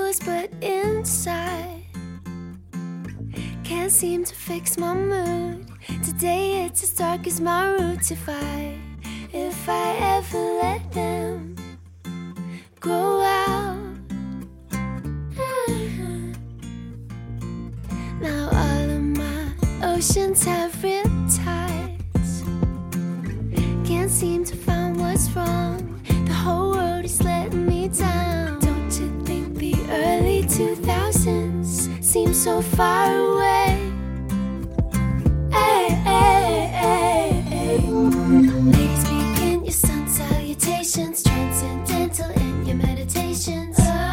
clothes, but inside can't seem to fix my mood. Today it's as dark as my roots. If I ever let them grow out. Now all of my oceans have riptides. Can't seem to find what's wrong. The whole world is letting me down. Don't you think the early 2000s seem so far away? Hey, hey, hey, hey. Ladies, begin your sun salutations, transcendental in your meditations.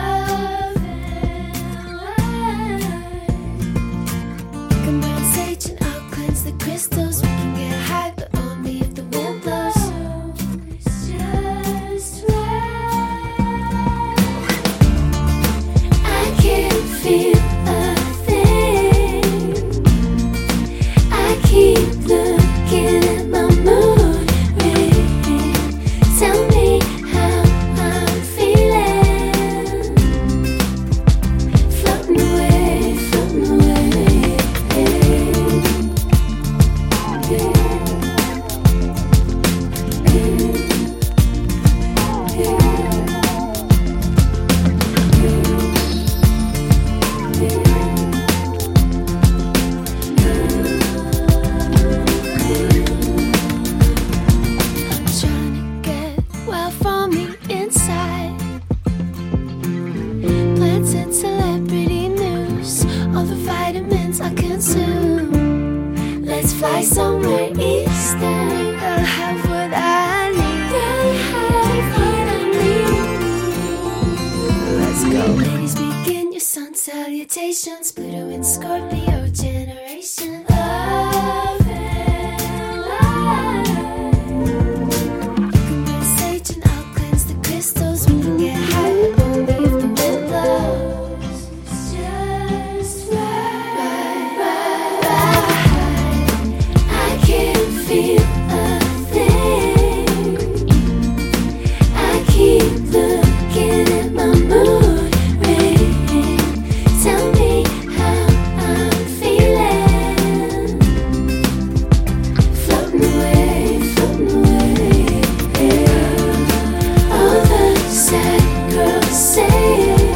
You can burn sage and I'll cleanse the crystals. We can get high, but only if the wind blows. It's just right. I can't feel a thing. I keep looking at my mood ring. Tell me how I'm feeling. Floating away, floating away. I'm trying to get well from the inside. Planted celebrity news, all the vitamins I consume. Let's fly somewhere eastern. I'll have what I need. Let's go. Ladies, begin your sun salutations. Pluto and Scorpio generation. Love and light. You can burn sage and I'll cleanse the crystals. We can get high, but only if the wind blows. It's just right. I can't feel a thing. I keep looking at my mood ring. Tell me how I'm feeling. Floating away, floating away. All the sad girls say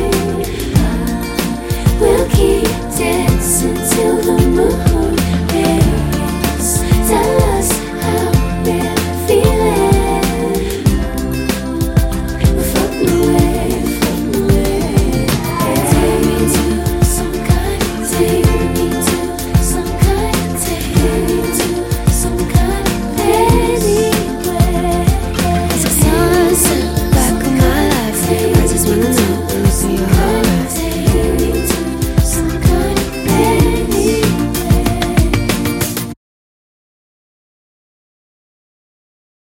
we'll keep dancing till the moon rings. Tell us how we're feeling. We're floating away, floating away. Take me to some kind of take me to some kind of take me to some kind of anywhere. It's a sunset back of my life. I just wanna know, will you see your